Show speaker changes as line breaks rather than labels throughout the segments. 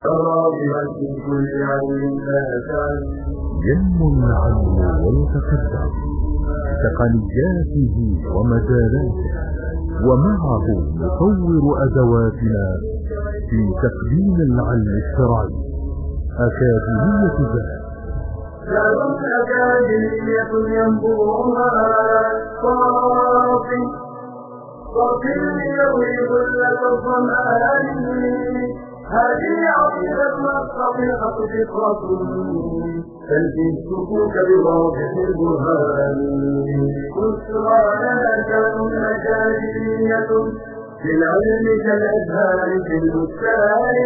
ينمو العلم ويتقدم بتقنياته ومجالاته، ومعه نطور أدواتنا في تقديم العلم الشرعي. أكاديمية ذات
أكاديمية ينبوها صافي يروي كل الظمآن. هذه عقيدة الصحيحة فطرة تلقي السكوك بواضح البرهان. بشرى لنا كون أكاديمية للعلم كالأزهار في البستان.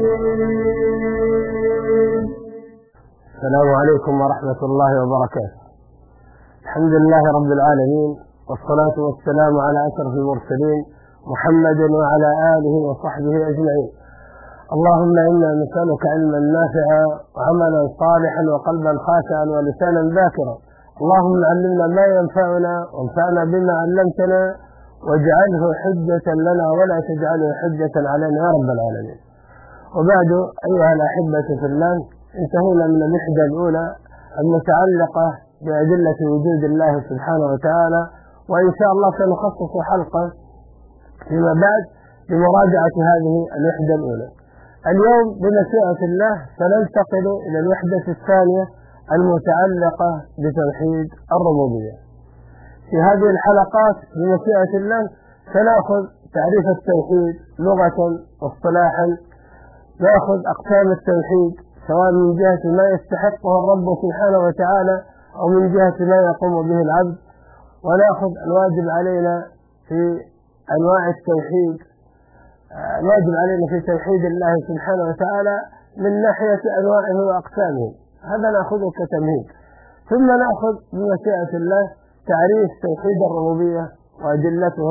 السلام عليكم ورحمة الله وبركاته. الحمد لله رب العالمين، والصلاة والسلام على أشرف المرسلين محمد وعلى آله وصحبه أجمعين. اللهم إنا نسألك علما نافعا وعملا صالحا وقلبا خاشعا ولسانا ذاكرا. اللهم علمنا ما ينفعنا وانفعنا بما علمتنا، واجعله حجة لنا ولا تجعله حجة علينا يا رب العالمين. وبعد، أيها الأحبة في الله، انتهينا من الوحدة الأولى المتعلقة بأدلة وجود الله سبحانه وتعالى، وإن شاء الله سنخصص حلقة فيما بعد لمراجعة هذه الوحدة الأولى. اليوم بمشيئة الله سننتقل إلى الوحدة الثانية المتعلقة بتوحيد الربوبية. في هذه الحلقات بمشيئة الله سنأخذ تعريف التوحيد لغة واصطلاحا، نأخذ أقسام التوحيد سواء من جهة ما يستحقه الرب سبحانه وتعالى أو من جهة ما يقوم به العبد، ونأخذ الواجب علينا في أنواع التوحيد، الواجب علينا في توحيد الله سبحانه وتعالى من ناحية أنواعه وأقسامه. هذا نأخذه كتمهيد. ثم نأخذ بمشيئة الله تعريف توحيد الربوبية وأدلته،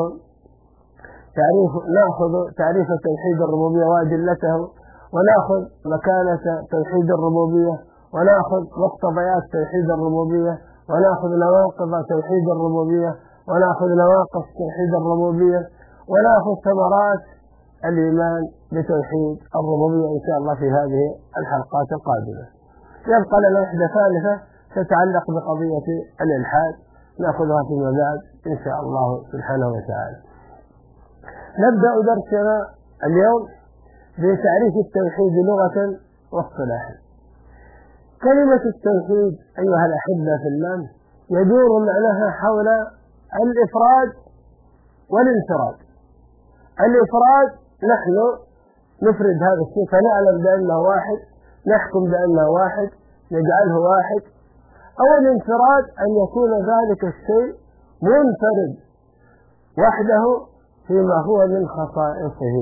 نأخذ تعريف توحيد الربوبية وأدلته، ونأخذ مكانة توحيد الربوبية، ونأخذ مقتضيات توحيد الربوبية، ونأخذ نواقض توحيد الربوبية، ونأخذ نواقص توحيد الربوبية، ونأخذ ثمرات الإيمان بتوحيد الربوبية إن شاء الله في هذه الحلقات القادمة. يبقى لنا وحدة ثالثة تتعلق بقضية الإلحاد، نأخذها فيما بعد إن شاء الله سبحانه وتعالى. نبدأ درسنا اليوم بتعريف التوحيد لغة واصطلاحا. كلمة التوحيد أيها الأحبة في الله يدور معناها حول الإفراد والانفراد. الإفراد نحن نفرد هذا الشيء فنعلم بأنه واحد، نحكم بأنه واحد، نجعله واحد. أو الانفراد أن يكون ذلك الشيء منفرد وحده فيما هو من خصائصه،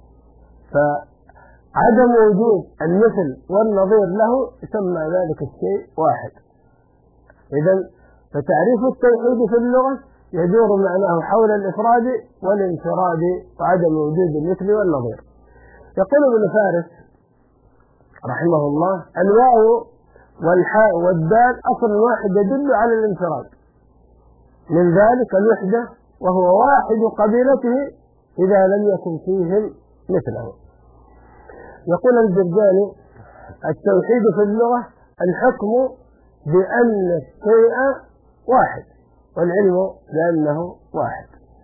فعدم وجود المثل والنظير له يسمى ذلك الشيء واحد. إذن فتعريف التوحيد في اللغة يدور معناه حول الإفراد والانفراد وعدم وجود المثل والنظير. يقول ابن فارس رحمه الله: الواو والحاء والدال أصل واحد يدل على الانفراد، من ذلك الوحدة وهو واحد قبيلته إذا لم يكن فيهم مثله. يقول الجرجاني: التوحيد في اللغة الحكم بأن الشيء واحد والعلم بأنه واحد.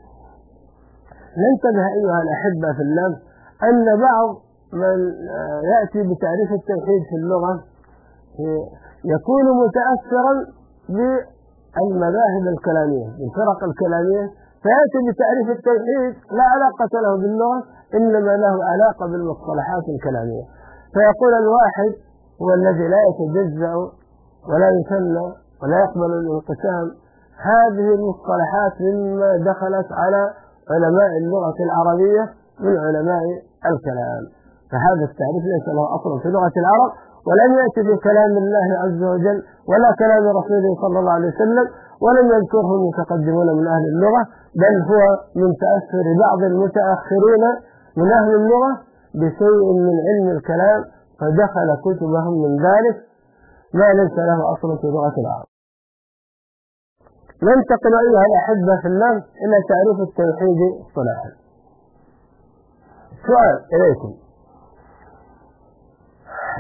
ننتبه أيها الأحبة في الله أن بعض من يأتي بتعريف التوحيد في اللغة يكون متأثرا بالمذاهب الكلامية، بالفرق الكلامية، فيأتي بتعريف التوحيد لا علاقة له باللغة، إنما له علاقة بالمصطلحات الكلامية، فيقول الواحد هو الذي لا يتجزأ ولا يثنى ولا يقبل الانقسام. هذه المصطلحات مما دخلت على علماء اللغة العربية من علماء الكلام، فهذا التعريف ليس له أصل في لغة العرب، ولم يأتي بكلام الله عز وجل ولا كلام رسوله صلى الله عليه وسلم، ولم يذكره المتقدمون من أهل اللغة، بل هو من تأثر بعض المتأخرين من أهل اللغة بشيء من علم الكلام، فدخل كتبهم من ذلك ما ليس له أصل في لغة العرب. ننتقل أيها الأحبة في الله إلى تعريف التوحيد اصطلاحا. سؤال إليكم: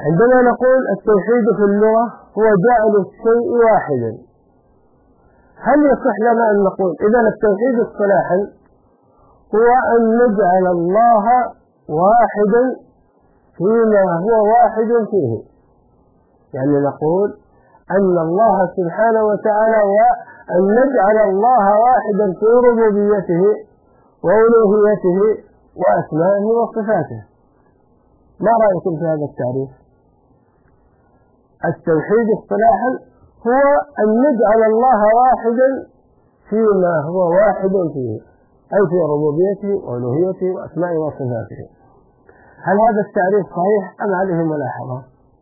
عندما نقول التوحيد في اللغة هو جعل الشيء واحدا، هل يصح لنا أن نقول إذا التوحيد اصطلاحا هو أن نجعل الله واحدا فيما هو واحد فيه؟ يعني نقول أن الله سبحانه وتعالى أن نجعل الله واحدا في ربوبيته وألوهيته وأسمائه وصفاته. ما رأيكم في هذا التعريف؟ التوحيد اصطلاحا هو أن نجعل الله واحدا فيما هو واحد فيه، أي في ربوبيته وألوهيته وأسمائه وصفاته. هل هذا التعريف صحيح أم عليه ملاحظة؟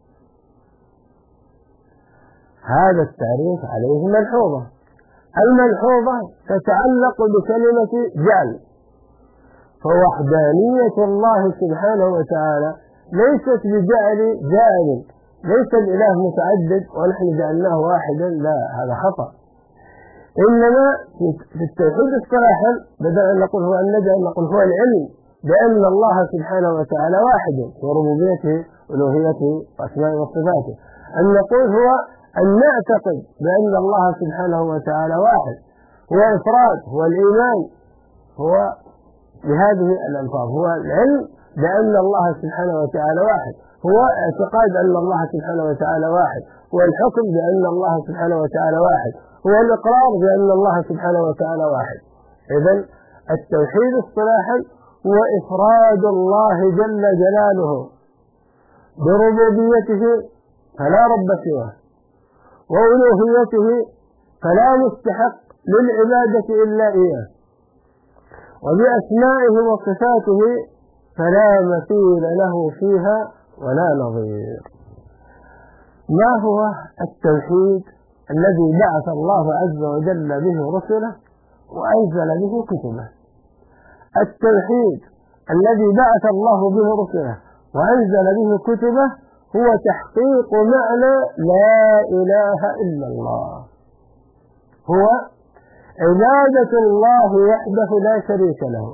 هذا التعريف عليه ملحوظة. الملحوظة تتعلق بكلمة جعل، فوحدانية الله سبحانه وتعالى ليست بجعل جعل، ليس الإله متعدد ونحن جعلناه واحدا، لا، هذا خطأ. إنما في التوحيد اصطلاحا بدل أن نقول هو النجعل نقول هو العلم بأن الله سبحانه وتعالى واحد في ربوبيته وألوهيته وأسمائه وصفاته. أن نقول هو أن نعتقد بأن الله سبحانه وتعالى واحد، هو إفراد، هو الإيمان، هو بهذه الألفاظ، هو العلم بأن الله سبحانه وتعالى واحد، هو اعتقاد أن الله سبحانه وتعالى واحد، هو الحكم بأن الله سبحانه وتعالى واحد، هو الإقرار بأن الله سبحانه وتعالى واحد. إذن التوحيد اصطلاحا هو إفراد الله جل جلاله بربوبيته فلا رب سواه، وألوهيته فلا مستحق للعبادة إلا إياه، وبأسمائه وصفاته فلا مثيل له فيها ولا نظير. ما هو التوحيد الذي بعث الله عز وجل به رسله وأنزل به كتبه؟ التوحيد الذي بعث الله به رسله وأنزل به كتبه هو تحقيق معنى لا إله إلا الله، هو عبادة الله وحده لا شريك له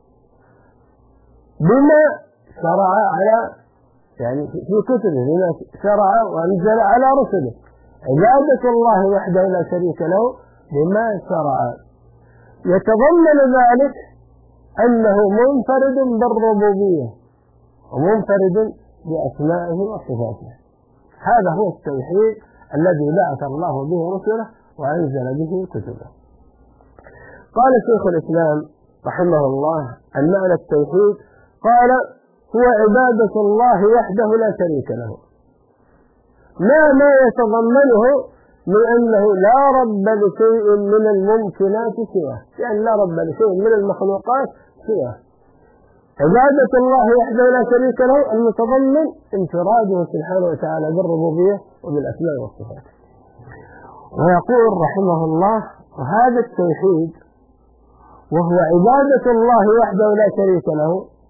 بما شرع على يعني في كتبه، بما شرع وأنزل على رسله، عبادة الله وحده لا شريك له بما شرع. يتضمن ذلك أنه منفرد بالربوبية ومنفرد بأسمائه وصفاته. هذا هو التوحيد الذي بعث الله به رسله وأنزل به كتبه. قال شيخ الإسلام رحمه الله عن معنى التوحيد، قال هو عبادة الله وحده لا شريك له، ما يتضمنه من أنه لا رب لشيء من الممكنات سواه، يعني لا رب لشيء من المخلوقات سواه. عبادة الله وحده لا شريك له المتضمن انفراده سبحانه وتعالى بالربوبية وبالأسماء والصفات. ويقول رحمه الله وهذا التوحيد وهو عبادة الله وحده لا شريك له،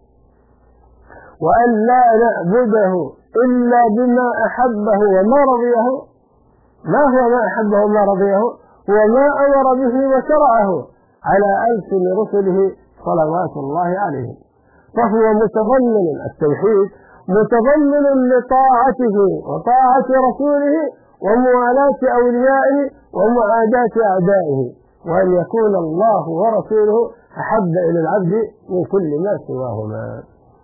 وأن لا نعبده إلا بما أحبه وما رضيه. ما هو ما أحبه وما رضيه؟ هو ما أمر به وشرعه على ألسن رسله صلوات الله عليهم. فهو متضمن التوحيد متضمن لطاعته وطاعة رسوله وموالاة أوليائه ومعاداة أعدائه، وأن يكون الله ورسوله أحب إلى العبد من كل ما سواهما.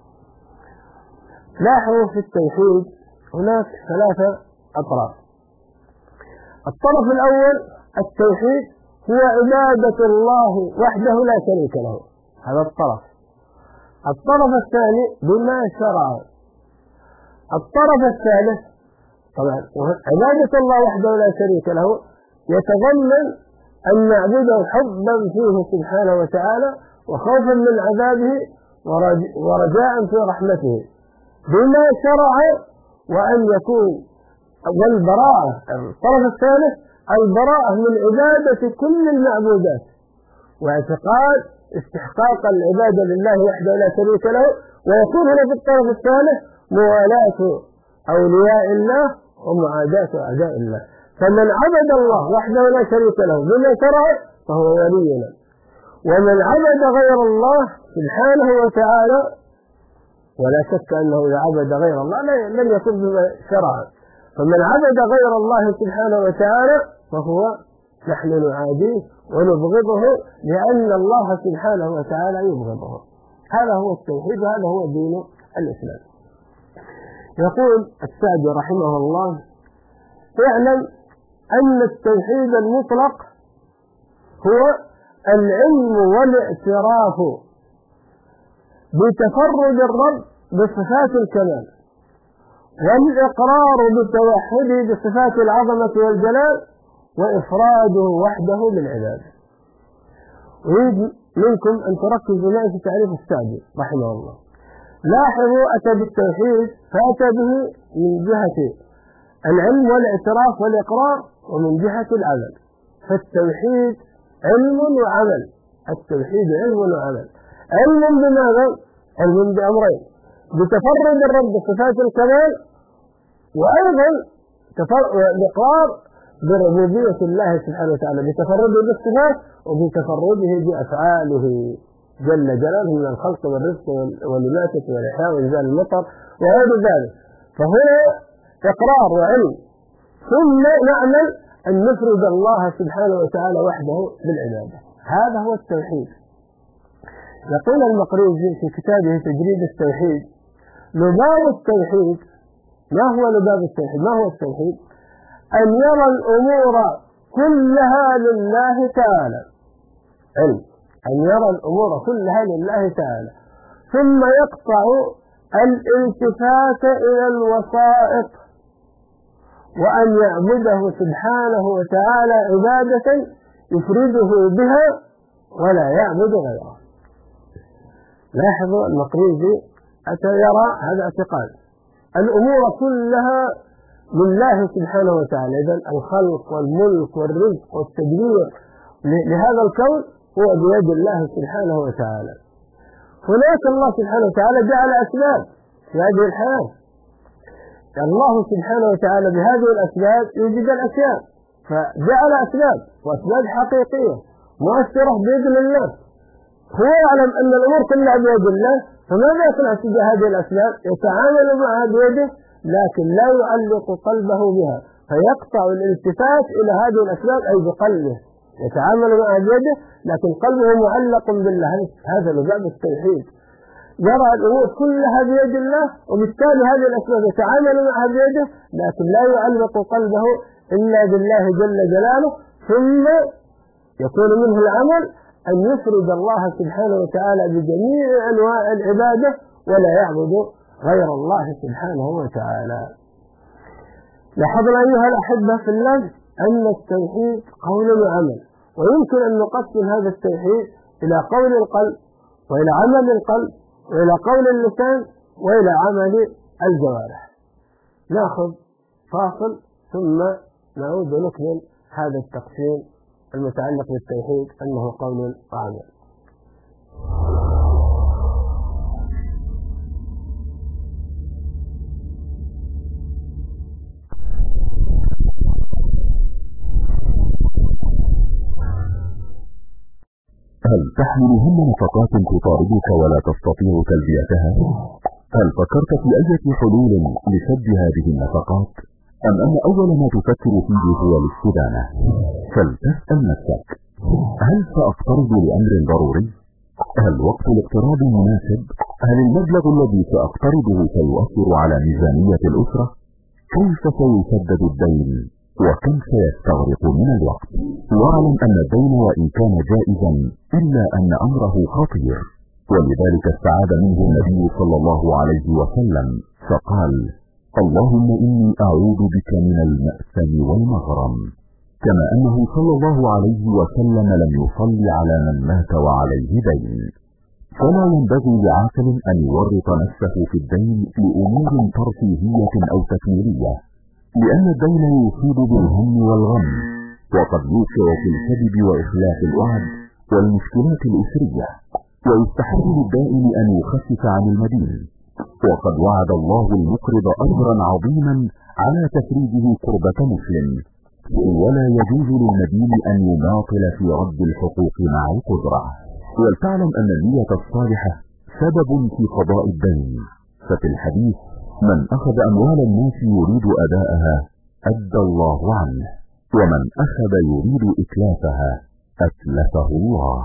لاحظوا في التوحيد هناك ثلاثة أطراف. الطرف الأول التوحيد هو عبادة الله وحده لا شريك له، هذا الطرف. الطرف الثاني بما شرع. الطرف الثالث طبعا عبادة الله وحده لا شريك له يتضمن أن نعبده حبا فيه سبحانه وتعالى وخوفا من عذابه ورجاء في رحمته بما شرع، وأن يكون والبراءة. الطرف الثالث البراءة من عبادة كل المعبودات واعتقاد استحقاق العبادة لله وحده لا شريك له، ويكون هنا في الطرف الثالث موالاة أولياء الله ومعاداة أعداء الله. فمن عبد الله وحده لا شريك له بما شرع فهو ولينا، ومن عبد غير الله سبحانه وتعالى ولا شك أنه إذا عبد غير الله لم يكن بما شرع. فمن عبد غير الله سبحانه وتعالى فهو نحن نعاديه ونبغضه لأن الله سبحانه وتعالى يبغضه. هذا هو التوحيد وهذا هو دين الإسلام. يقول السعدي رحمه الله: اعلم أن التوحيد المطلق هو العلم والاعتراف بتفرد الرب بصفات الكمال، والإقرار بتوحده بصفات العظمة والجلال، وإفراده وحده بالعبادة. أريد منكم أن تركزوا معي في تعريف السعدي رحمه الله. لاحظوا أتى بالتوحيد فأتى به من جهة العلم والاعتراف والإقرار ومن جهة العمل. فالتوحيد علم وعمل. التوحيد علم وعمل. علم بماذا؟ علم بأمرين: بتفرد الرب بصفات الكمال، وأيضا الإقرار بربوبية الله سبحانه وتعالى بتفرده بالصفات وبتفرده بأفعاله جل جلاله من الخلق والرزق والإماتة والإحياء وإنزال المطر وغير ذلك. فهو إقرار وعلم، ثم نعمل أن نفرد الله سبحانه وتعالى وحده بالعبادة. هذا هو التوحيد. يقول المقريزي في كتابه تجريد التوحيد: لباب التوحيد. ما هو لباب التوحيد؟ ما هو التوحيد؟ أن يرى الأمور كلها لله تعالى. علم أن يرى الأمور كلها لله تعالى، ثم يقطع الالتفات إلى الوسائط، وأن يعبده سبحانه وتعالى عبادة يفرده بها ولا يعبد غيره. لاحظوا المقريزي يرى هذا اعتقاد الأمور كلها لله سبحانه وتعالى. إذن الخلق والملك والرزق والتدبير لهذا الكون هو بيد الله سبحانه وتعالى. هناك الله سبحانه وتعالى جعل أسباب في هذه الحياة. الله سبحانه وتعالى بهذه الأسباب يوجد الأشياء، فجعل أسباب وأسباب حقيقية مؤثرة بإذن الله. هو يعلم أن الأمور كلها بيد الله، فماذا يصنع تجاه هذه الأسباب؟ يتعامل معها بيده لكن لا يعلق قلبه بها، فيقطع الالتفات إلى هذه الأسباب أي بقلبه، يتعامل معها بيده لكن قلبه معلق بالله. هذا لباب التوحيد. يرى الأمور كلها بيد الله، وبالتالي هذه الأسباب يتعامل معها بيده لكن لا يعلق قلبه إلا بالله جل جلاله. ثم يكون منه العمل أن يفرد الله سبحانه وتعالى بجميع أنواع العبادة ولا يعبد غير الله سبحانه وتعالى. لاحظنا أيها الأحبة في الله أن التوحيد قول وعمل، ويمكن أن نقسم هذا التوحيد إلى قول القلب وإلى عمل القلب وإلى قول اللسان وإلى عمل الجوارح. نأخذ فاصل ثم نعود ونكمل هذا التقسيم المتعلق بالتوحيد أنه قول وعمل.
هل تحمل هم نفقات تطاردك ولا تستطيع تلبيتها؟ هل فكرت في أي حلول لسد هذه النفقات؟ أم أن أول ما تفكر فيه هو الاستدانة؟ فلتسأل نفسك: هل سأقترض لأمر ضروري؟ هل وقت الاقتراض مناسب؟ هل المبلغ الذي سأقترضه سيؤثر على ميزانية الأسرة؟ كيف سيسدد الدين؟ وكم سيستغرق من الوقت؟ واعلم أن الدين وإن كان جائزا إلا أن أمره خطير، ولذلك استعاذ منه النبي صلى الله عليه وسلم فقال: اللهم إني أعوذ بك من المأثم والمغرم. كما أنه صلى الله عليه وسلم لم يصلي على من مات وعليه دين. فلا ينبغي لعاقل أن يورط نفسه في الدين لأمور ترفيهية أو تكميلية، لأن الدين يصيب بالهم والغم، وقد يوقع في الكذب وإخلاف الوعد والمشكلات الأسرية، ويستحب للدائن أن يخفف عن المدين. وقد وعد الله المقرض أجرا عظيما على تفريجه قربة مسلم، ولا يجوز للمدين أن يماطل في رد الحقوق مع القدرة. ولتعلم أن النية الصالحة سبب في قضاء الدين، في الحديث: من أخذ أموال الناس يريد أداءها أدى الله عنه، ومن أخذ يريد إتلافها أتلفه الله.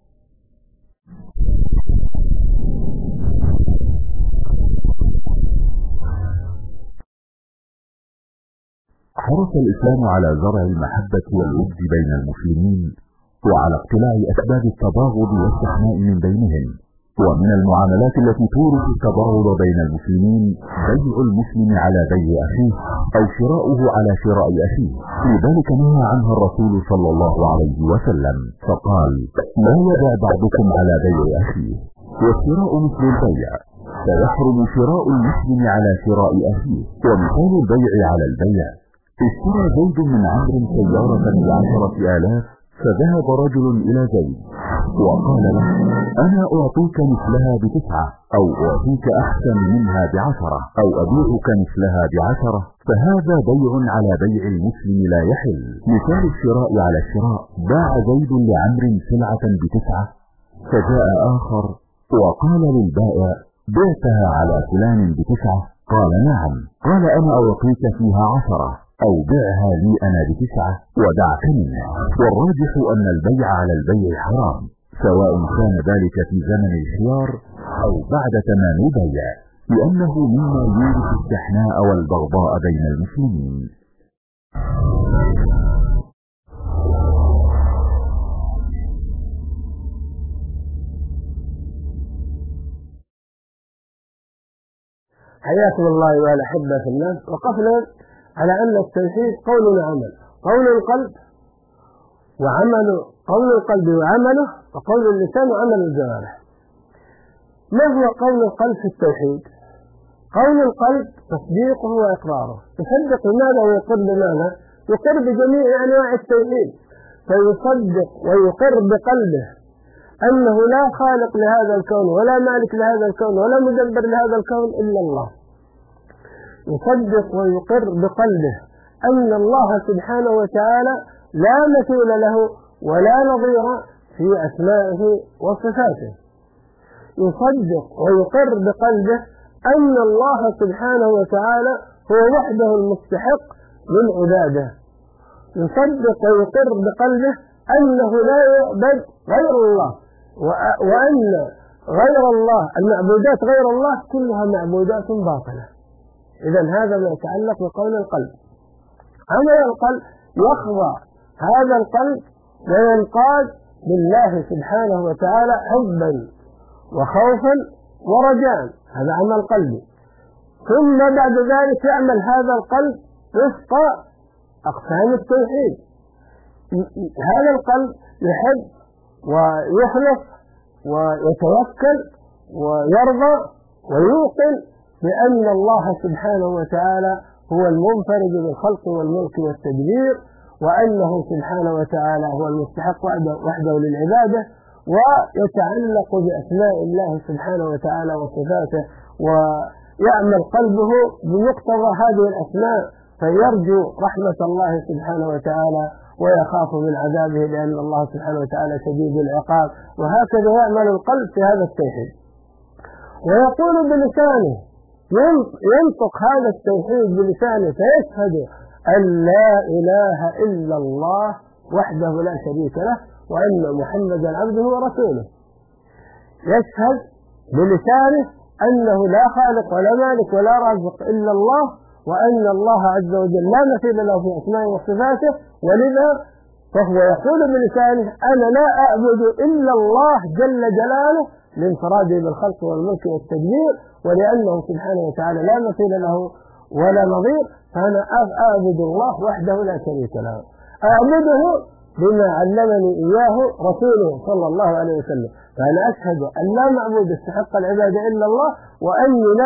حرص الإسلام على زرع المحبة والود بين المسلمين، وعلى اقتلاع أسباب التباغض والشحناء من بينهم. ومن المعاملات التي تورث التباغض بين المسلمين بيع المسلم على بيع أخيه، أو شراؤه على شراء أخيه. لذلك نهى عنها الرسول صلى الله عليه وسلم فقال: لا يبع بعضكم على بيع أخيه. والشراء مثل البيع، فيحرم شراء المسلم على شراء أخيه. ومثال البيع على البيع: اشترى زيد من عمرو سيارة ب10,000، فذهب رجل إلى زيد وقال له: أنا أعطيك مثلها ب9، أو أعطيك أحسن منها ب10، أو أبيعك مثلها ب10، فهذا بيع على بيع المسلم لا يحل. مثال الشراء على الشراء: باع زيد لعمرو سلعة ب9، فجاء آخر وقال للبائع: بعتها على فلان ب9؟ قال: نعم. قال: أنا أعطيك فيها 10، أو بعها لي أنا ب9 ودعك منه. والراجح أن البيع على البيع حرام، سواء كان ذلك في زمن الخيار أو بعد تمام البيع، لأنه مما يورث الشحناء والبغضاء بين المسلمين.
حياكم الله أيها الأحبة في الناس. وقفنا على أن التوحيد قول وعمل، قول القلب وعمل، قول القلب وعمله، وقول اللسان وعمل الجوارح. ما هو قول القلب في التوحيد؟ قول القلب تصديقه وإقراره، يصدق بماذا ويقر بماذا؟ يقر بجميع أنواع التوحيد، فيصدق ويقر بقلبه أنه لا خالق لهذا الكون ولا مالك لهذا الكون ولا مدبر لهذا الكون إلا الله. يصدق ويقر بقلبه أن الله سبحانه وتعالى لا مثيل له ولا نظير في أسمائه وصفاته. يصدق ويقر بقلبه أن الله سبحانه وتعالى هو وحده المستحق للعبادة. يصدق ويقر بقلبه أنه لا يعبد غير الله، وأن غير الله، المعبودات غير الله كلها معبودات باطلة. إذن هذا ما يتعلق بقول القلب. عمل القلب: يخضع هذا القلب وينقاد لله سبحانه وتعالى حبا وخوفا ورجاء، هذا عمل قلبي. ثم بعد ذلك يعمل هذا القلب وفق أقسام التوحيد. هذا القلب يحب ويخلص ويتوكل ويرضى ويوقن بأن الله سبحانه وتعالى هو المنفرد بالخلق والملك والتدبير، وأنه سبحانه وتعالى هو المستحق وحده للعبادة، ويتعلق بأسماء الله سبحانه وتعالى وصفاته، ويعمل قلبه بمقتضى هذه الأسماء، فيرجو رحمة الله سبحانه وتعالى ويخاف من عذابه، لأن الله سبحانه وتعالى شديد العقاب. وهكذا يعمل القلب في هذا التوحيد. ويقول بلسانه، ينطق هذا التوحيد بلسانه، فيشهد أن لا إله إلا الله وحده لا شريك له، وأن محمدا عبده ورسوله. يشهد بلسانه أنه لا خالق ولا مالك ولا رازق إلا الله، وأن الله عز وجل لا مثيل له في أسمائه وصفاته، ولذا فهو يقول بلسانه: أنا لا أعبد إلا الله جل جلاله لانفراده بالخلق والملك والتدبير، ولأنه سبحانه وتعالى لا مثيل له ولا نظير، فأنا أعبد الله وحده لا شريك له، أعبده بما علمني إياه رسوله صلى الله عليه وسلم. فأنا أشهد أن لا معبود استحق العبادة إلا الله، وأني لا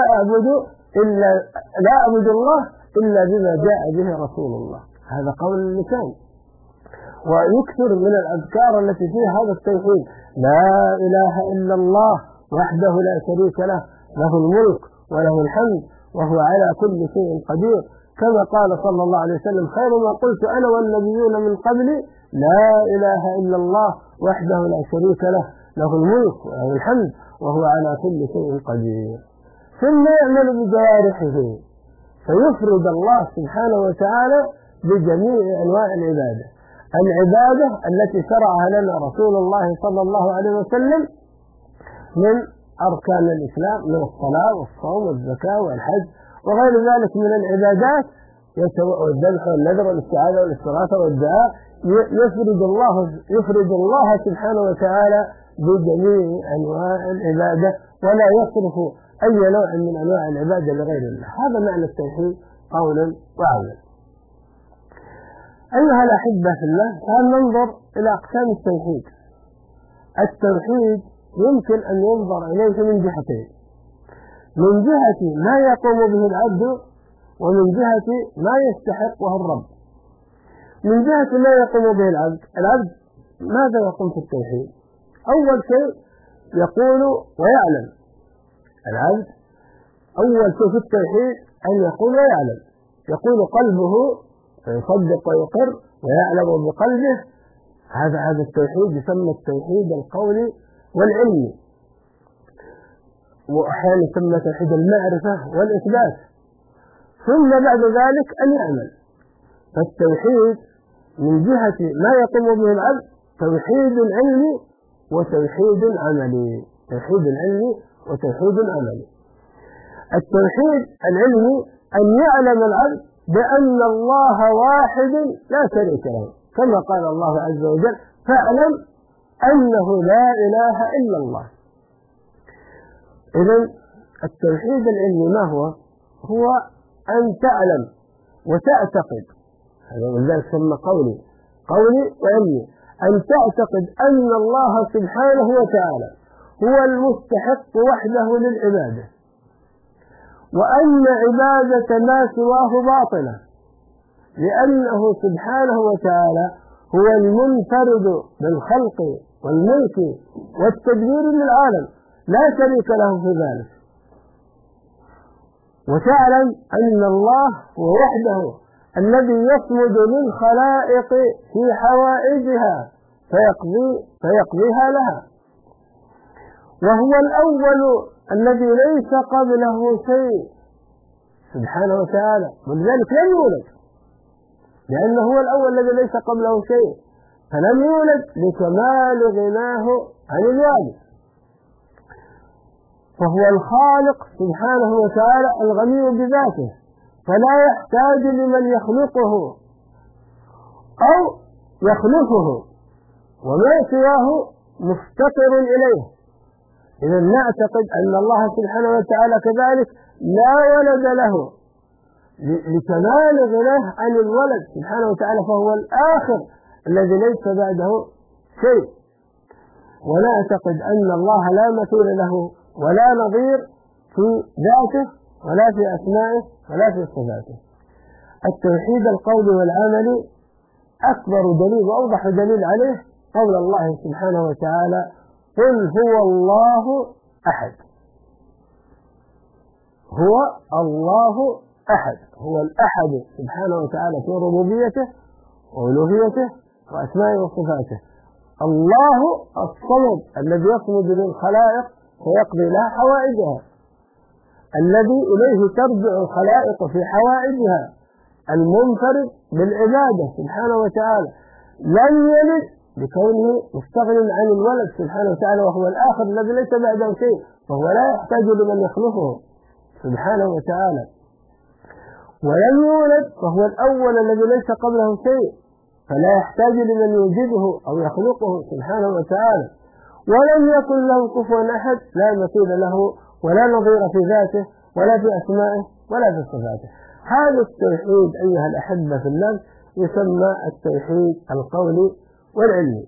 أعبد الله إلا بما جاء به رسول الله. هذا قول اللسان. ويكثر من الأذكار التي فيها هذا التوحيد: لا إله إلا الله وحده لا شريك له، له الملك وله الحمد وهو على كل شيء قدير، كما قال صلى الله عليه وسلم: خير ما قلت أنا والنبيون من قبلي لا إله إلا الله وحده لا شريك له، له الملك وله الحمد وهو على كل شيء قدير. ثم يعمل بجوارحه، فيفرد الله سبحانه وتعالى بجميع أنواع العبادة. العبادة التي شرعها لنا رسول الله صلى الله عليه وسلم من أركان الإسلام، من الصلاة والصوم والزكاة والحج وغير ذلك من العبادات، والذبح والنذر والاستعاذة والاستغاثة والدعاء، يفرد الله سبحانه وتعالى بجميع أنواع العبادة، ولا يصرف أي نوع من أنواع العبادة لغير الله. هذا معنى التوحيد قولا وعملا. أيها الأحبة في الله، تعال ننظر إلى أقسام التوحيد. التوحيد يمكن أن ينظر إليه من جهتين: من جهة ما يقوم به العبد، ومن جهة ما يستحقه الرب. من جهة ما يقوم به العبد ماذا يقوم في التوحيد؟ أول شيء يقول ويعلم. العبد أول شيء في التوحيد أن يقول ويعلم، يقول قلبه فيصدق ويقر ويعلم بقلبه. هذا التوحيد يسمى التوحيد القولي والعلمي، وأحيانا يسمى توحيد المعرفة والإثبات. ثم بعد ذلك أن يعمل. فالتوحيد من جهة ما يقوم به العبد توحيد علمي وتوحيد عملي. توحيد علمي وتوحيد عملي. التوحيد العلمي أن يعلم العبد بأن الله واحد لا شريك له، كما قال الله عز وجل: فاعلم أنه لا إله إلا الله. إذن التوحيد العلمي ما هو؟ هو أن تعلم وتعتقد، ولذلك سمى قولي وعلمي، أن تعتقد أن الله سبحانه وتعالى هو المستحق وحده للعبادة، وأن عبادة ما سواه باطلة، لأنه سبحانه وتعالى هو المنفرد بالخلق والملك والتدبير للعالم، لا شريك له في ذلك. وتعلم أن الله هو وحده الذي يصمد للخلائق في حوائجها فيقضيها لها، وهو الأول الذي ليس قبله شيء سبحانه وتعالى، ولذلك لم يولد، لأنه هو الأول الذي ليس قبله شيء، فلم يولد لكمال غناه عن الوالد. فهو الخالق سبحانه وتعالى الغني بذاته، فلا يحتاج لمن يخلقه أو يخلقه، وما سواه مفتقر إليه. إذا نعتقد أن الله سبحانه وتعالى كذلك لا ولد له لكمال غناه عن الولد سبحانه وتعالى، فهو الآخر الذي ليس بعده شيء. ونعتقد أن الله لا مثيل له ولا نظير في ذاته ولا في أسمائه ولا في صفاته. التوحيد القولي والعملي أكبر دليل وأوضح دليل عليه قول الله سبحانه وتعالى: قل هو الله أحد. هو الله أحد، هو الأحد سبحانه وتعالى في ربوبيته وألوهيته وأسمائه وصفاته. الله الصمد الذي يصمد للخلائق فيقضي لها حوائجها، الذي إليه ترجع الخلائق في حوائجها، المنفرد بالعبادة سبحانه وتعالى، لم يلد لكونه مستغن عن الولد سبحانه وتعالى، وهو الآخر الذي ليس بعده شيء، فهو لا يحتاج لمن يخلقه سبحانه وتعالى. ولم يولد، فهو الأول الذي ليس قبله شيء، فلا يحتاج لمن يوجده أو يخلقه سبحانه وتعالى. ولم يكن له كفوا أحد، لا مثيل له ولا نظير في ذاته ولا في أسمائه ولا في صفاته. هذا التوحيد أيها الأحبة في الله يسمى التوحيد القولي والعلمي،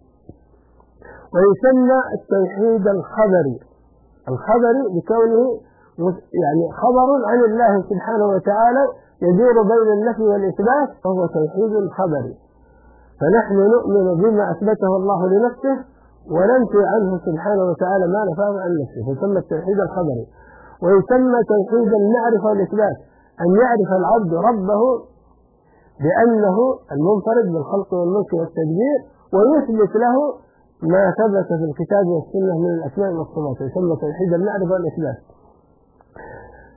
ويسمى التوحيد الخبري بكونه يعني خبر عن الله سبحانه وتعالى يدور بين النفي والإثبات، فهو توحيد خبري. فنحن نؤمن بما أثبته الله لنفسه وننفي عنه سبحانه وتعالى ما نفاه عن نفسه، فيسمى التوحيد الخبري. ويسمى توحيد المعرفة والإثبات، أن يعرف العبد ربه بأنه المنفرد بالخلق والملك والتدبير، ويثبت له ما ثبت في الكتاب والسنة من الأسماء والصفات، يسمى توحيد المعرفة والإثبات.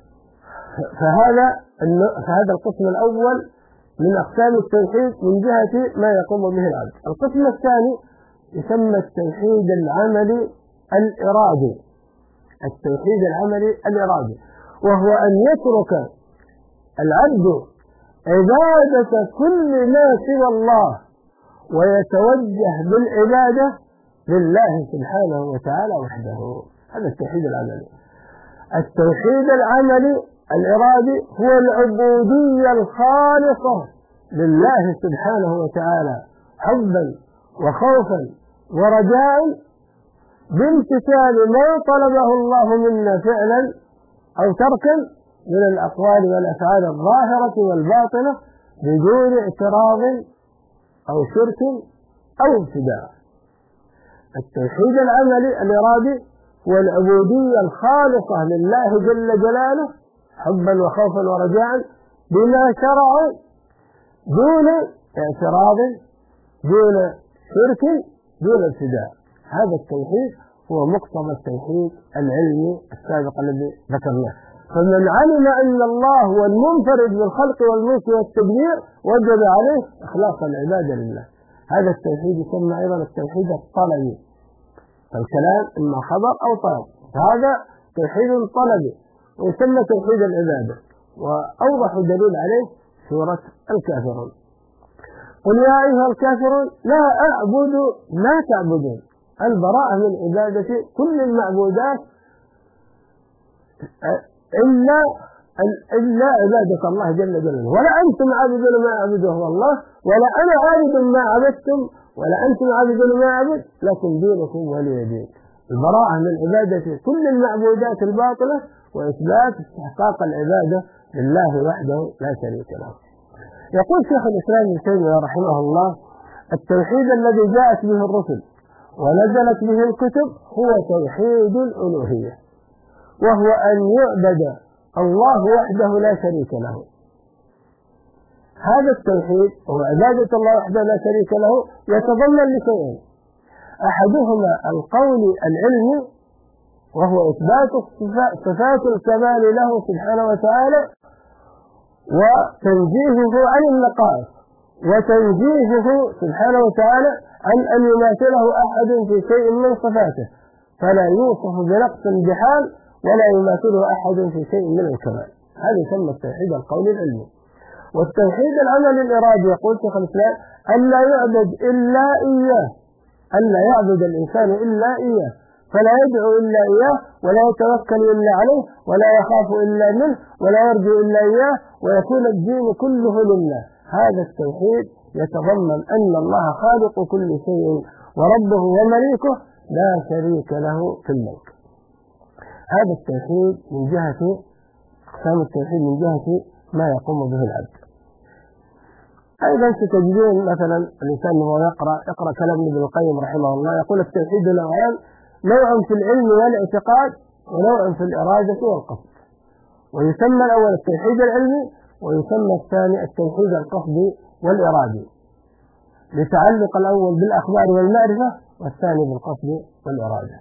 فهذا القسم الأول من أقسام التوحيد من جهة ما يقوم به العبد. القسم الثاني يسمى التوحيد العملي الإرادي. التوحيد العملي الإرادي وهو أن يترك العبد عبادة كل ما سوى الله ويتوجه بالعبادة لله سبحانه وتعالى وحده. هذا التوحيد العملي. التوحيد العملي الإرادي هو العبودية الخالصة لله سبحانه وتعالى حبا وخوفا ورجاء بامتثال ما طلبه الله منا فعلا أو تركا من الأقوال والأفعال الظاهرة والباطنة بدون اعتراض أو شرك أو ابتداع. التوحيد العملي الإرادي هو العبودية الخالصة لله جل جلاله حبا وخوفا ورجاء بما شرع دون اعتراض دون شرك دون ابتداع. هذا التوحيد هو مقتضى التوحيد العلمي السابق الذي ذكرناه. فمن علم أن الله هو المنفرد بالخلق والملك والتدبير وجب عليه إخلاص العبادة لله. هذا التوحيد يسمى أيضا التوحيد الطلبي. الكلام إما خبر أو طلب، هذا توحيد طلبي ويسمى توحيد العبادة. وأوضح دليل عليه سورة الكافرون. قل يا أيها الكافرون لا أعبد ما تعبدون. البراءة من عبادة كل المعبودات إلا عبادة الله جل جلاله. ولا أنتم عابدون ما أعبده الله ولا أنا عابد ما عبدتم ولا أنتم عابدون ما أعبد لكن دينكم ولي دين. البراءة من عبادة كل المعبودات الباطلة وإثبات استحقاق العبادة لله وحده لا شريك له. يقول شيخ الإسلام ابن تيمية رحمه الله التوحيد الذي جاءت به الرسل ونزلت به الكتب هو توحيد الألوهية، وهو أن يعبد الله وحده لا شريك له. هذا التوحيد وهو عبادة الله وحده لا شريك له يتضمن لشيئين: أحدهما القول العلمي وهو إثبات صفات الكمال له سبحانه وتعالى وتنزيهه عن النقائص وتنزيهه سبحانه وتعالى عن أن يماثله أحد في شيء من صفاته، فلا يوصف بنقص بحال ولا يماثله أحد في شيء من الكمال. هذا يسمى التوحيد القول العلمي. والتوحيد العمل الإرادي يقول شيخ الإسلام أن لا يعبد إلا إياه، أن لا يعبد الإنسان إلا إياه، فلا يدعو إلا إياه ولا يتوكل إلا عليه ولا يخاف إلا منه ولا يرجو إلا إياه ويكون الدين كله لله. هذا التوحيد يتضمن أن الله خالق كل شيء وربه ومليكه لا شريك له في الملك. هذا التوحيد من جهة أقسام التوحيد من جهة ما يقوم به العبد. أيضا ستجدون مثلا الإنسان وهو يقرأ كلام ابن القيم رحمه الله يقول التوحيد نوعان: نوع في العلم والاعتقاد ونوع في الإرادة والقصد. ويسمى الأول التوحيد العلمي ويسمى الثاني التوحيد القصدي والإرادي، لتعلق الأول بالأخبار والمعرفة والثاني بالقصد والإرادة.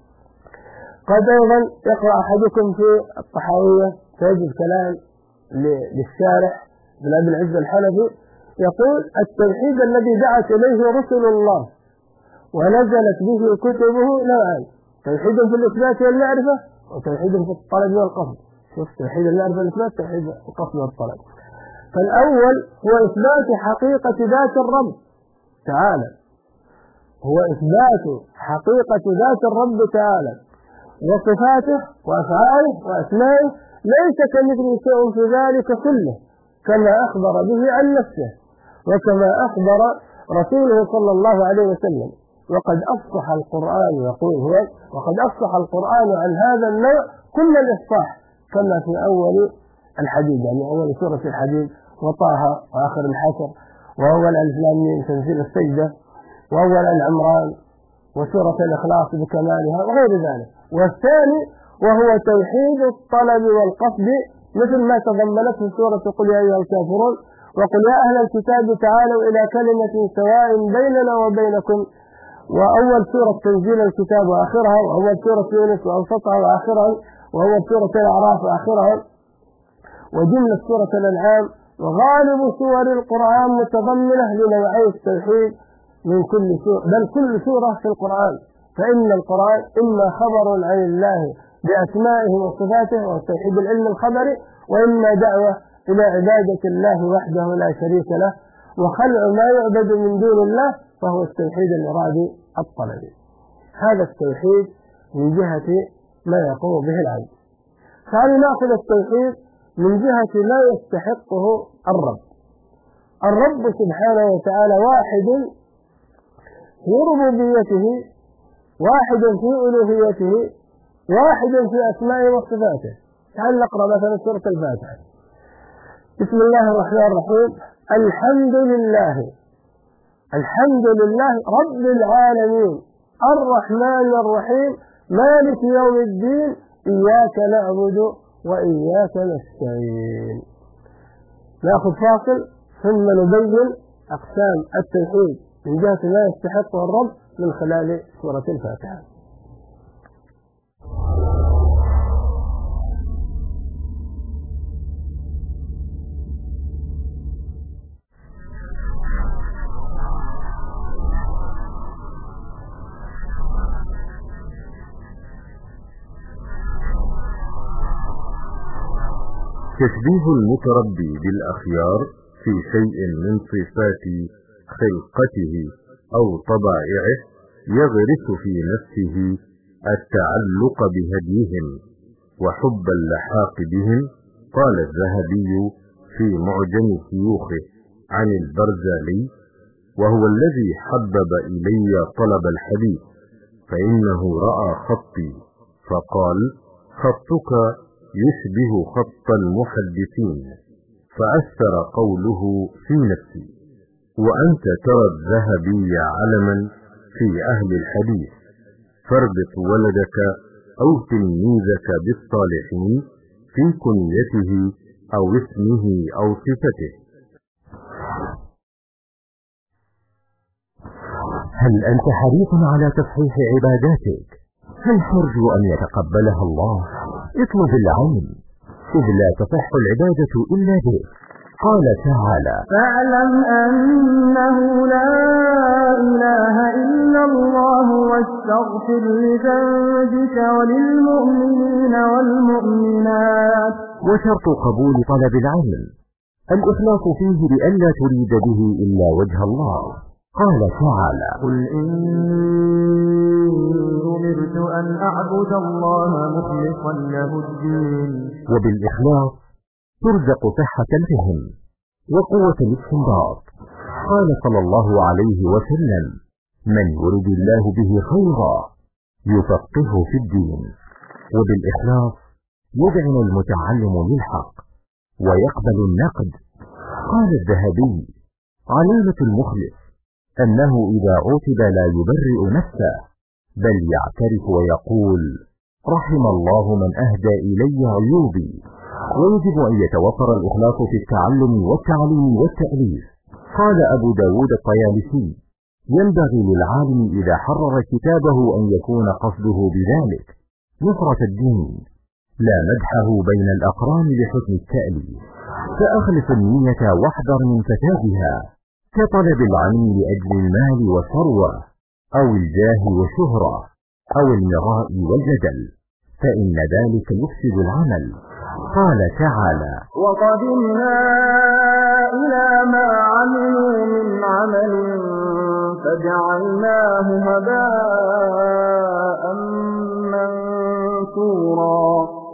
قد أيضا يقرأ أحدكم في الطحاوية فيجد كلام للشارح بن أبي العز الحنفي يقول التوحيد الذي دعت إليه رسل الله ونزلت به كتبه نوعان: توحيد في الإثبات والمعرفة وتوحيد في الطلب والقصد. شوف توحيد المعرفة والإثبات، توحيد القصد والطلب. فالأول هو إثبات حقيقة ذات الرب تعالى، هو إثبات حقيقة ذات الرب تعالى وصفاته وأفعاله وأسمائه ليس كمثله شيء في ذلك كله، كما أخبر به عن نفسه وكما أخبر رسوله صلى الله عليه وسلم. وقد أفصح القرآن يقول هو وقد أفصح القرآن عن هذا النوع كل الإفصاح، كما في أول الحديد، يعني أول سورة الحديد وطه وآخر الحشر وأول ألف لام ميم تنزيل السجدة وأول العمران وسورة الإخلاص بكمالها وغير ذلك. والثاني وهو توحيد الطلب والقصد مثل ما تضمنته سورة قل يا أيها الكافرون وقل يا أهل الكتاب تعالوا إلى كلمة سواء بيننا وبينكم، وأول سورة تنزيل الكتاب وآخرها، وأول سورة يونس وأوسطها وآخرها، وأول سورة الأعراف وآخرها. وجملة سورة الأنعام وغالب سور القرآن متضمنة لنوعي التوحيد من كل سورة، بل كل سورة في القرآن، فإن القرآن إما خبر عن الله بأسمائه وصفاته وتوحيد العلم الخبري، وإما دعوة إلى عبادة الله وحده لا شريك له وخلع ما يعبد من دون الله، فهو التوحيد المرادي الطلبي. هذا التوحيد من جهة ما يقوم به العبد. ثاني نأخذ التوحيد من جهة لا يستحقه الرب. الرب سبحانه وتعالى واحد في ربوبيته، واحد في ألوهيته، واحد في أسمائه وصفاته. تعال نقرأ مثلا سورة الفاتحة. بسم الله الرحمن الرحيم. الحمد لله رب العالمين الرحمن الرحيم مالك يوم الدين إياك نعبد وإياك نستعين. نأخذ فاصل ثم نبين أقسام التوحيد من جهة ما يستحقه الرب من خلال سورة الفاتحة.
تشبيه المتربي بالأخيار في شيء من صفات خلقته أو طبائعه يغرس في نفسه التعلق بهديهم وحب اللحاق بهم. قال الذهبي في معجم شيوخه عن البرزالي: وهو الذي حبب إلي طلب الحديث، فإنه رأى خطي فقال: خطك يشبه خط المحدثين، فأثر قوله في نفسي. وأنت ترى الذهبي علما في أهل الحديث، فاربط ولدك أو تلميذك بالصالحين في كنيته أو اسمه أو صفته.
هل أنت حريص على تصحيح عباداتك؟ هل ترجو أن يتقبلها الله؟ اطلب العون، إذ لا تصح العبادة إلا به. قال تعالى:
فاعلم أنه لا إله إلا الله واستغفر لذنبك وللمؤمنين والمؤمنات.
وشرط قبول طلب العلم الإخلاص فيه بأن لا تريد به إلا وجه الله. قال تعالى:
قل إني أمرت أن أعبد الله مخلصا له الدين.
وبالإخلاص ترزق صحة الفهم وقوة الاستنباط. قال صلى الله عليه وسلم: من يرد الله به خيرا يفقهه في الدين. وبالإخلاص يذعن المتعلم للحق ويقبل النقد. قال الذهبي: علامة المخلص أنه إذا عوتب لا يبرئ نفسه، بل يعترف ويقول: رحم الله من أهدى إلي عيوبي. ويجب أن يتوفر الإخلاص في التعلم والتعليم والتأليف. قال أبو داود الطيالسي: ينبغي للعالم إذا حرر كتابه أن يكون قصده بذلك نصرة الدين، لا مدحه بين الأقران لحسن التأليف. فأخلص النية واحذر من فسادها، كطلب العلم لأجل المال والثروة أو الجاه والشهرة أو المراء والجدل، فإن ذلك يفسد العمل. قال تعالى:
وقدمنا إلى ما عملوا من عمل فجعلناه هباء منثورا.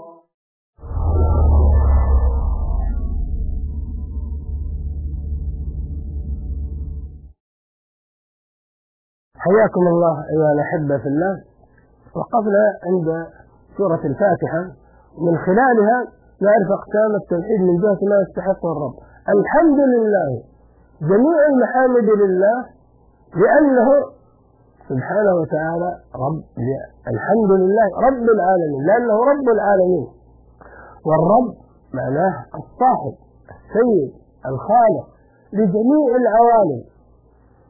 حياكم الله أيها الأحبة في الله. وقفنا عند سورة الفاتحة، من خلالها نعرف أقسام التوحيد من جهة ما يستحقه الرب. الحمد لله، جميع المحامد لله، لأنه سبحانه وتعالى رب. الحمد لله رب العالمين، لأنه رب العالمين. والرب معناه الصاحب، السيد، الخالق لجميع العوالم.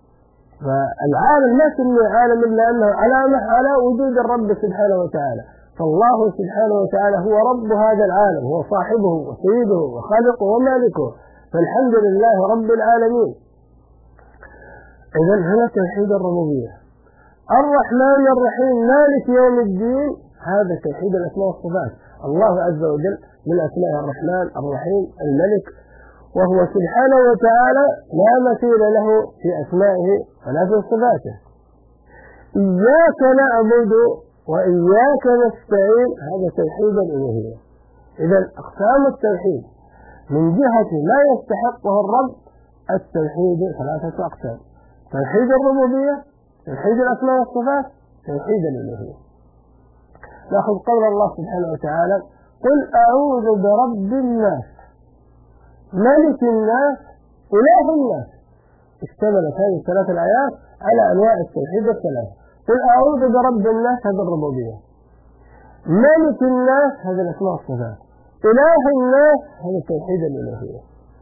فالعالم ما سمي عالم إلا أنه علامة على وجود الرب سبحانه وتعالى. فالله سبحانه وتعالى هو رب هذا العالم، هو صاحبه وسيده وخالقه ومالكه، فالحمد لله رب العالمين. إذا هنا توحيد الربوبية. الرحمن الرحيم مالك يوم الدين، هذا توحيد الأسماء والصفات. الله عز وجل من أسماء الرحمن الرحيم الملك، وهو سبحانه وتعالى لا مثيل له في أسمائه ولا في صفاته. إياك نعبد وإياك نستعين، هذا توحيد الألوهية. إذا أقسام التوحيد من جهة ما يستحقه الرب، التوحيد ثلاثة أقسام: توحيد الربوبية، توحيد الأسماء والصفات، توحيد الألوهية. نأخذ قول الله سبحانه وتعالى: قل أعوذ برب الناس ملك الناس إله الناس. اشتملت هذه الثلاث الآيات على أنواع التوحيد الثلاثة. قل أعوذ برب الناس، هذا الربوبية. ملك الناس، هذا الأسماء والصفات. إله الناس، هذا توحيد الألوهية.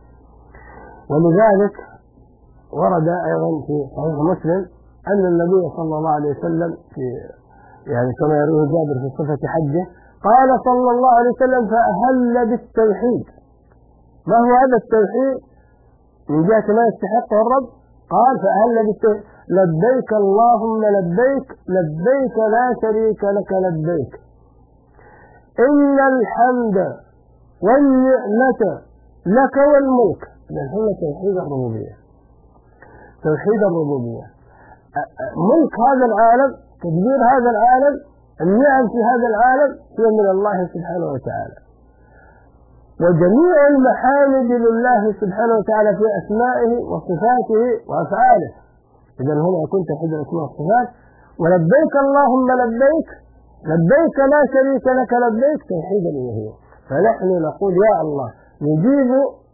ولذلك ورد أيضا في صحيح مسلم أن النبي صلى الله عليه وسلم يعني كما يرويه جابر في صفة حجه، قال صلى الله عليه وسلم: فأهل بالتوحيد. ما هو هذا التوحيد من جهة ما يستحقه الرب؟ قال: فأهل بالتوحيد: لبيك اللهم لبيك، لبيك لا شريك لك لبيك، إن الحمد والنعمة لك والملك. هذا توحيد الربوبية. توحيد الربوبية ملك هذا العالم، تدبير هذا العالم، النعم في هذا العالم هي من الله سبحانه وتعالى، وجميع المحامد لله سبحانه وتعالى في أسمائه وصفاته وأفعاله. إذا هنا يكون توحيد الأسماء والصفات. ولبيك اللهم لبيك، لبيك لا شريك لك لبيك، توحيد الألوهية. فنحن نقول: يا الله، نجيب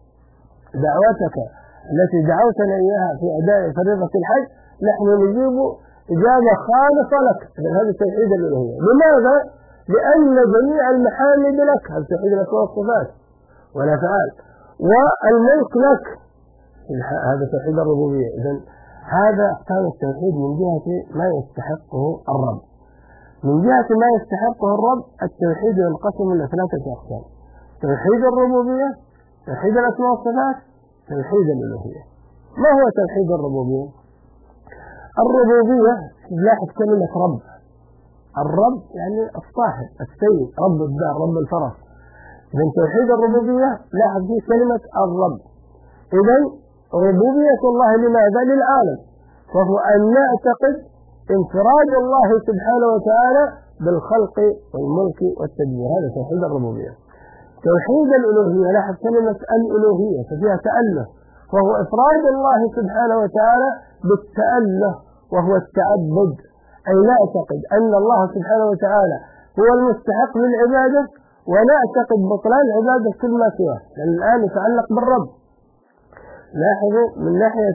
دعوتك التي دعوتنا إياها في أداء فريضة الحج، نحن نجيب إجابة خالصة لك. هذا توحيد الألوهية. لماذا؟ لأن جميع المحامد لك، هذا توحيد الأسماء والصفات والأفعال، والملك لك، هذا توحيد الربوبية. إذن هذا أقسام التوحيد من جهة ما يستحقه الرب. من جهة ما يستحقه الرب، التوحيد ينقسم إلى ثلاثة أقسام: توحيد الربوبية، توحيد الأسماء والصفات، توحيد الألوهية. ما هو توحيد الربوبية؟ الربوبية لاحظ كلمة رب. الرب يعني الصاحب، السيد، رب الدار، رب الفرس. إذن توحيد الربوبية لاحظ فيه كلمة الرب. إذن ربوبية الله لماذا؟ للعالم، وهو أن نعتقد انفراد الله سبحانه وتعالى بالخلق والملك والتدبير، هذا توحيد الربوبية. توحيد الألوهية لاحظ كلمة الألوهية فيها تأله، وهو إفراد الله سبحانه وتعالى بالتأله وهو التعبد، أي نعتقد أن الله سبحانه وتعالى هو المستحق للعبادة، ونعتقد بطلان عبادة كل ما سواه، لأن الآن يتعلق بالرب. لاحظوا من ناحية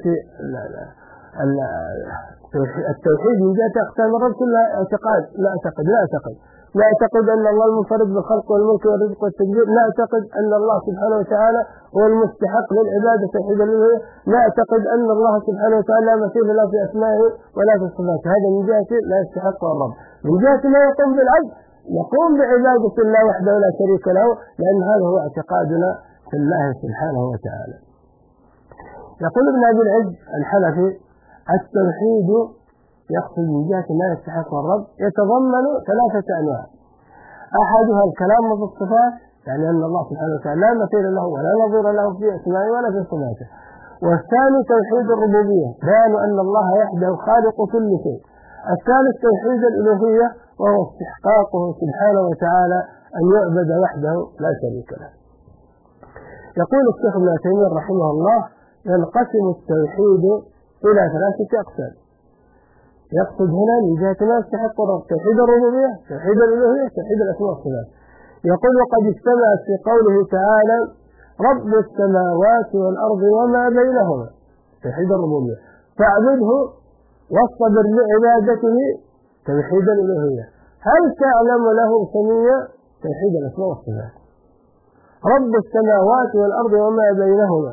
التوحيد من جهة أقسام الرب كلها اعتقاد، نعتقد أن الله المنفرد بالخلق والملك والرزق والتدبير، نعتقد أن الله سبحانه وتعالى هو المستحق للعبادة توحيد الألوهية، نعتقد أن الله سبحانه وتعالى لا مثيل له في أسمائه ولا في صفاته. هذا من جهة لا يستحقه الرب. من جهة ما يقوم بالعبد، يقوم بعبادة الله وحده لا شريك له، لأن هذا هو اعتقادنا في الله سبحانه وتعالى. يقول ابن أبي العز الحنفي: التوحيد يقصد من جهة ما يستحق الرب يتضمن ثلاثة أنواع: أحدها الكلام بالصفات، يعني أن الله سبحانه وتعالى لا مثيل له ولا نظير له في أسمائه ولا في صفاته. والثاني توحيد الربوبية، بيان أن الله وحده خالق كل شيء. الثالث توحيد الألوهية، وهو استحقاقه سبحانه وتعالى أن يعبد وحده لا شريك له. يقول الشيخ ابن تيمية رحمه الله: ينقسم التوحيد إلى ثلاثة أقسام. يقصد هنا من جهة ما يستحق الرب توحيد الربوبية، توحيد الألوهية، توحيد الأسماء والصفات. يقول: وقد اجتمعت في قوله تعالى: رب السماوات والأرض وما بينهما، توحيد الربوبية، فاعبده واصطبر لعبادته، توحيد الألوهية، هل تعلم له سميا، توحيد الأسماء والصفات. رب السماوات والأرض وما بينهما،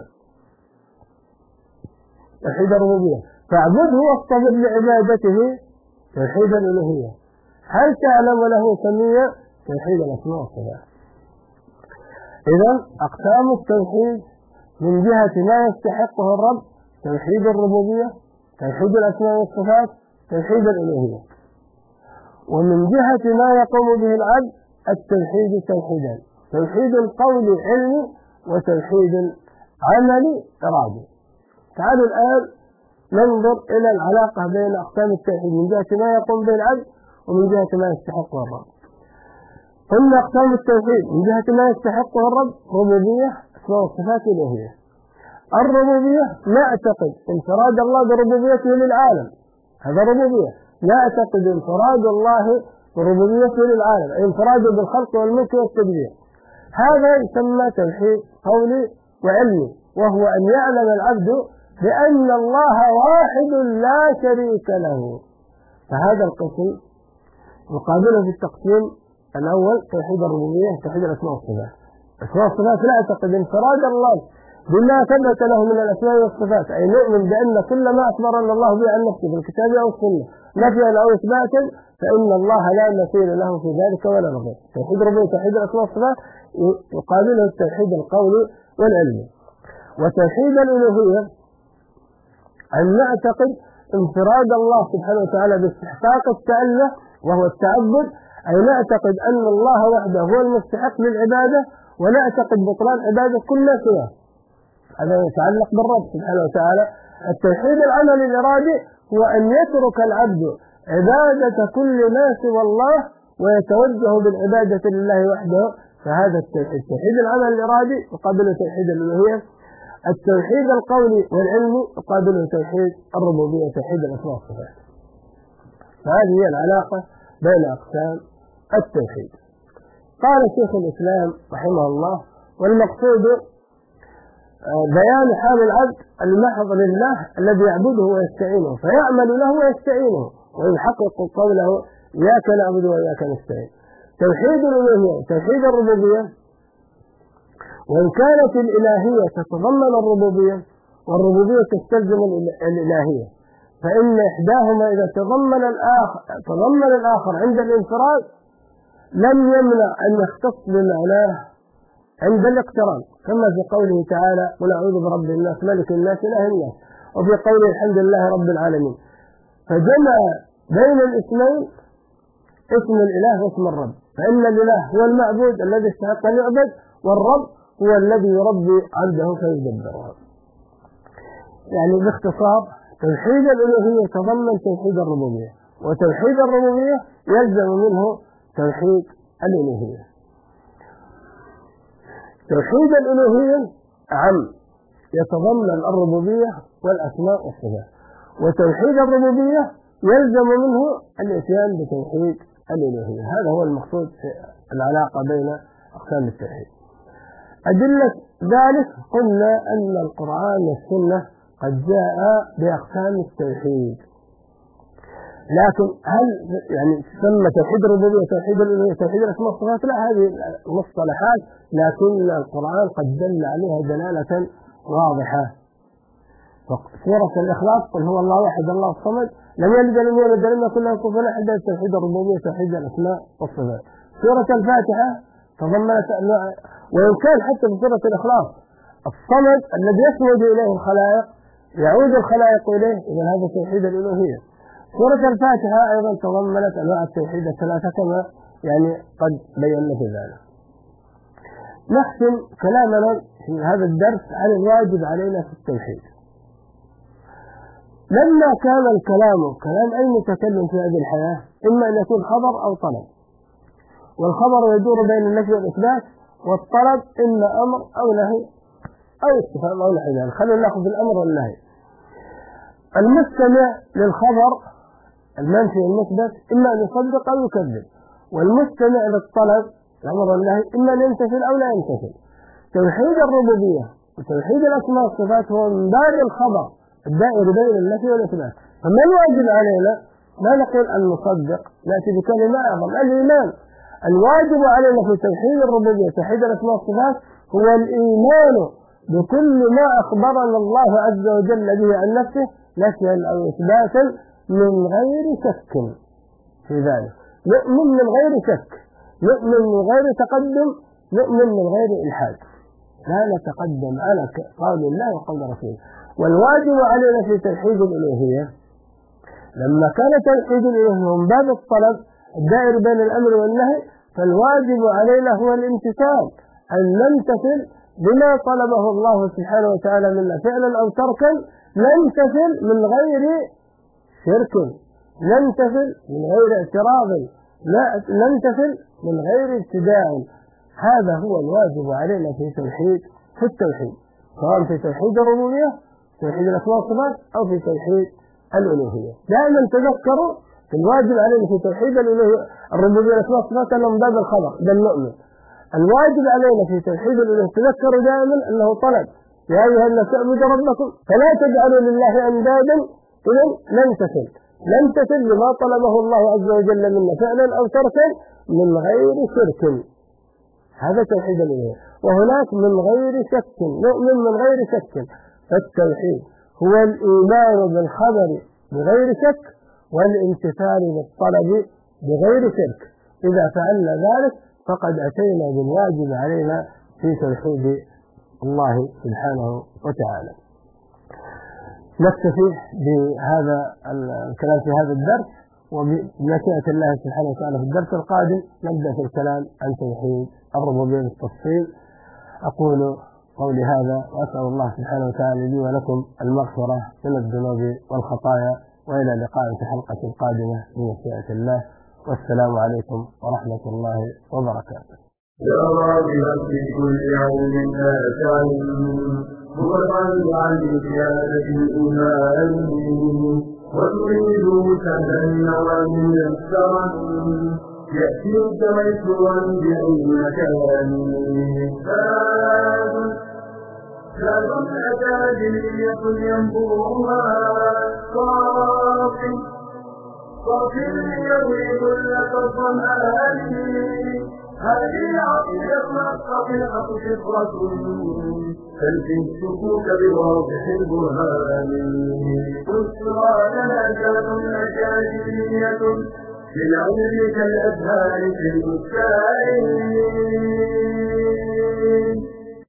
توحيد الربوبية، فاعبده واصطبر لعبادته، توحيد الألوهية، هل تعلم له سميا، توحيد الأسماء والصفات. إذا أقسام التوحيد من جهة ما يستحقه الرب توحيد الربوبية، توحيد الأسماء والصفات، توحيد الألوهية. ومن جهة ما يقوم به العبد التوحيد توحيدان: توحيد القول علمي وتوحيد عملي إرادي. تعالوا الآن ننظر إلى العلاقة بين أقسام التوحيد من جهة ما يقوم به العبد ومن جهة ما يستحقه الرب. قلنا أقسام التوحيد من جهة ما يستحقه الرب: ربوبية، أسماء وصفات، ألوهية. الربوبية نعتقد انفراد الله بربوبيته للعالم، هذا ربوبية. نعتقد انفراد الله بربوبيته للعالم، أي انفراده بالخلق والملك والتدبير. هذا يسمى توحيد قولي وعلمي، وهو أن يعلم العبد بأن الله واحد لا شريك له. فهذا القسم يقابله في التقسيم الأول توحيد الربوبية، توحيد الأسماء والصفات. الأسماء والصفات لا أعتقد انفراد الله بما ثبت له من الأسماء والصفات، أي نؤمن بأن كل ما أخبرنا الله به عن نفسه في الكتاب أو السنة نفيا أو إثباتا فإن الله لا مثيل له في ذلك ولا نظير. توحيد الربوبية توحيد الأسماء والصفات يقابله التوحيد القولي والعلمي. وتوحيد الألوهية أن نعتقد انفراد الله سبحانه وتعالى باستحقاق التأله وهو التعبد، أي نعتقد أن الله وحده هو المستحق للعبادة، ونعتقد بطلان عبادة كل سواه. هذا يتعلق بالرب سبحانه وتعالى. التوحيد العملي الإرادي هو أن يترك العبد عبادة كل ما سوى الله ويتوجه بالعبادة لله وحده، فهذا التوحيد العملي الإرادي يقابله توحيد الألوهية. التوحيد القولي والعلمي يقابله توحيد الربوبية، توحيد الأسماء والصفات. فهذه هي العلاقة بين أقسام التوحيد. قال شيخ الإسلام رحمه الله: والمقصود بيان حال العبد المحض لله الذي يعبده ويستعينه، فيعمل له ويستعينه ويحقق قوله: إياك نعبد وإياك نستعين. توحيد الألوهية توحيد الربوبية، وإن كانت الإلهية تتضمن الربوبية والربوبية تستلزم الإلهية، فإن إحداهما إذا تضمن الآخر عند الانفراد لم يمنع أن يختص بمعناه عند الاقتران، كما في قوله تعالى: قل أعوذ برب الناس ملك الناس إله الناس، وفي قوله الحمد لله رب العالمين. فجمع بين الاسمين اسم الإله واسم الرب، فإن الإله هو المعبود الذي يستحق أن يعبد، والرب هو الذي يربي عبده فيدبره. يعني باختصار توحيد الألوهية يتضمن توحيد الربوبية، وتوحيد الربوبية يلزم منه توحيد الألوهية. توحيد الألوهية عام يتضمن الربوبية والأسماء والصفات، وتوحيد الربوبية يلزم منه الإتيان بتوحيد الألوهية. هذا هو المقصود في العلاقة بين أقسام التوحيد. أدلة ذلك قلنا أن القرآن والسنة قد جاء بأقسام التوحيد، لكن هل يعني تسمى توحيد الربوبية توحيد الألوهية توحيد الأسماء والصفات؟ لا، هذه مصطلحات لكن القرآن قد دل عليها دلالة واضحة. سورة الإخلاص: قل هو الله أحد الله الصمد لم يلد ولم يولد ولم يكن له كفوا أحد، توحيد الربوبية توحيد الأسماء والصفات. سورة الفاتحة تضمنت أنواع، وإن كان حتى في سورة الإخلاص الصمد الذي يصمد إليه الخلائق يعود الخلائق إليه، إذا هذا توحيد الألوهية. سورة الفاتحة أيضا تضمنت أنواع التوحيد الثلاثة كما يعني قد بينا في ذلك. نختم كلامنا في هذا الدرس عن الواجب علينا في التوحيد. لما كان الكلام كلام أي متكلم في هذه الحياة إما أن يكون خبر أو طلب، والخبر يدور بين النفي والإثبات، والطلب إما أمر أو نهي أو استفهام أو نحو ذلك. خلينا نأخذ الأمر والنهي. المستمع للخبر المنفي والمثبت إما أن يصدق أو يكذب، والمستمع للطلب الأمر والنهي إما أن يمتثل أو لا يمتثل. توحيد الربوبية وتوحيد الأسماء والصفات هو من باب الخبر الدائر بين النفي والإثبات. فما الواجب علينا؟ ما نقول أن نصدق، نأتي بكلمة أعظم: الإيمان. الواجب علينا في توحيد الربوبية توحيد الأسماء والصفات هو الإيمان بكل ما أخبرنا الله عز وجل به عن نفسه نفيا أو إثباتا من غير شك في ذلك. نؤمن من غير شك، نؤمن من غير تقدم، نؤمن من غير إلحاد، لا نتقدم على قول الله وقول رسوله. والواجب علينا في توحيد الألوهية لما كان توحيد الألوهية من باب الطلب الدائر بين الأمر والنهي، فالواجب علينا هو الامتثال، أن نمتثل بما طلبه الله سبحانه وتعالى منا فعلا أو تركا، نمتثل من غير شرك، نمتثل من غير اعتراض، نمتثل من غير ابتداع. هذا هو الواجب علينا في التوحيد، سواء في توحيد الربوبية، توحيد الأسماء والصفات، أو في توحيد الألوهية. دائما تذكروا الواجب علينا في توحيد الألوهية الربوبية والأسماء والصفات أنه من باب الخبر بل نؤمن. الواجب علينا في توحيد الألوهية تذكروا دائما أنه طلب، يا أيها الناس اعبدوا ربكم فلا تجعلوا لله أندادا. إذن نمتثل لما طلبه الله عز وجل منا فعلا أو تركا من غير شرك، هذا توحيد الألوهية. وهناك من غير شك، نؤمن من غير شك. فالتوحيد هو الإيمان بالخبر بغير شك والامتثال بالطلب بغير شرك. إذا فعلنا ذلك فقد أتينا بالواجب علينا في توحيد الله سبحانه وتعالى. نكتفي بهذا الكلام في هذا الدرس، وبمشيئة الله سبحانه وتعالى في الدرس القادم نبدأ في الكلام عن توحيد الربوبية بالتفصيل. أقول قولي هذا وأسأل الله سبحانه وتعالى لي ولكم المغفرة من الذنوب والخطايا، وإلى لقاء في حلقة قادمة بمشيئة الله، والسلام عليكم ورحمة الله وبركاته.
يا راغبا في كل يوم نافع متطلعا لزيادة الإيمان وتريد تهنوا ميسرا يأتيك ميسرا بأي مكان. زاد أكاديمية ينبوها صافي يروي كل الظمآن. هذه عقيدة الحقيقة فطرة تلفي الشكوك بواضح البرهان. بشرى لنا كان أكاديمية للعلم كالأزهار في البستان.